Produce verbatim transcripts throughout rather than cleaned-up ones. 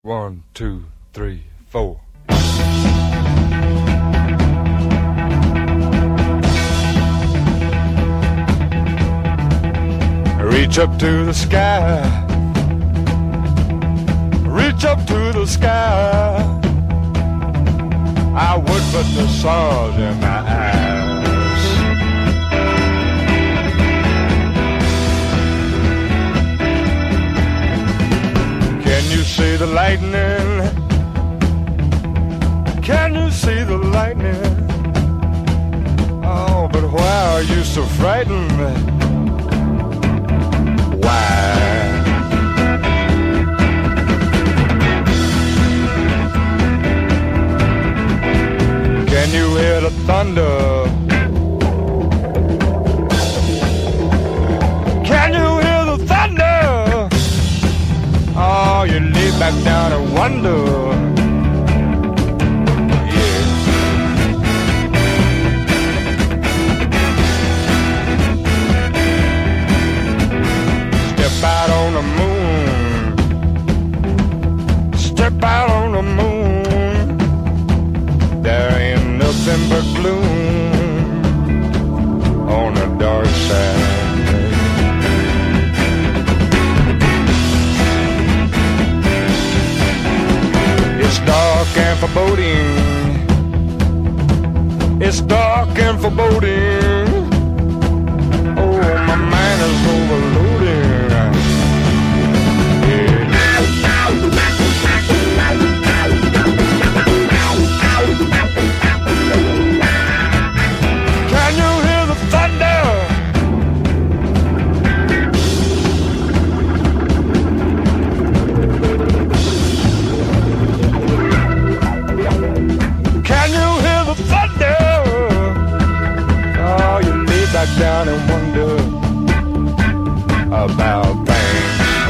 One, two, three, four. Reach up to the sky, reach up to the sky. I would put the stars in my eyes. Can you see the lightning? Can you see the lightning? Oh, but why are you so frightened? Why? Can you hear the thunder? Can you hear the thunder? Oh, you lay back down and wonder. Step out on the moon. Step out on the moon. There ain't nothing but gloom on the dark side. It's dark and foreboding. It's dark and foreboding. Oh, my mind is overloading. Can you hear the thunder? Can you hear the thunder? Oh, you lay back down and wonder about things.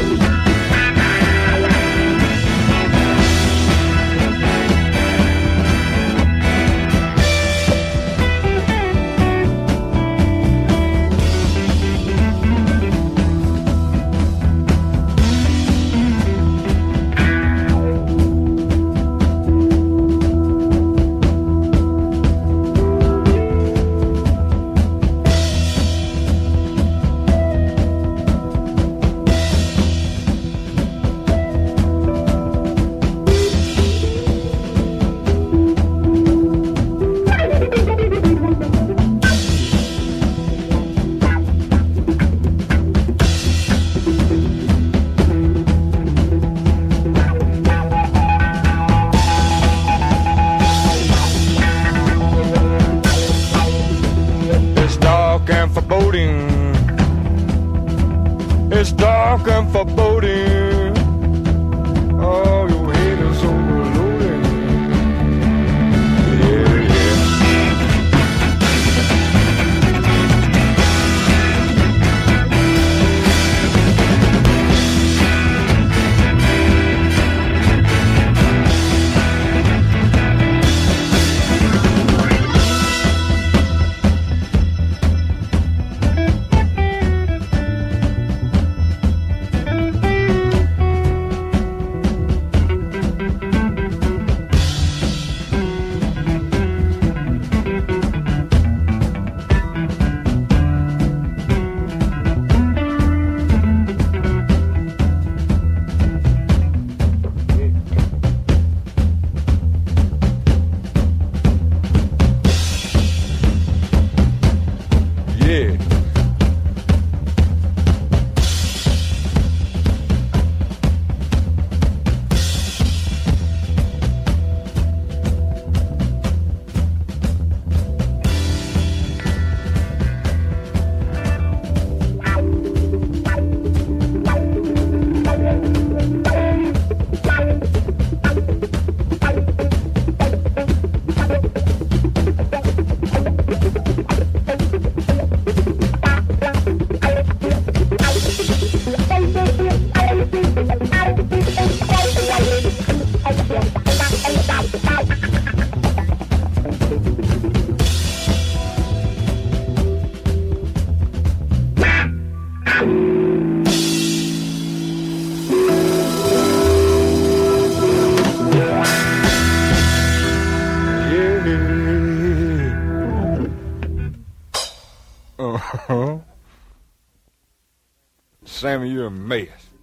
It's dark and foreboding. Oh, your head is overloading. Yeah, yeah. Sammy, you're a mess.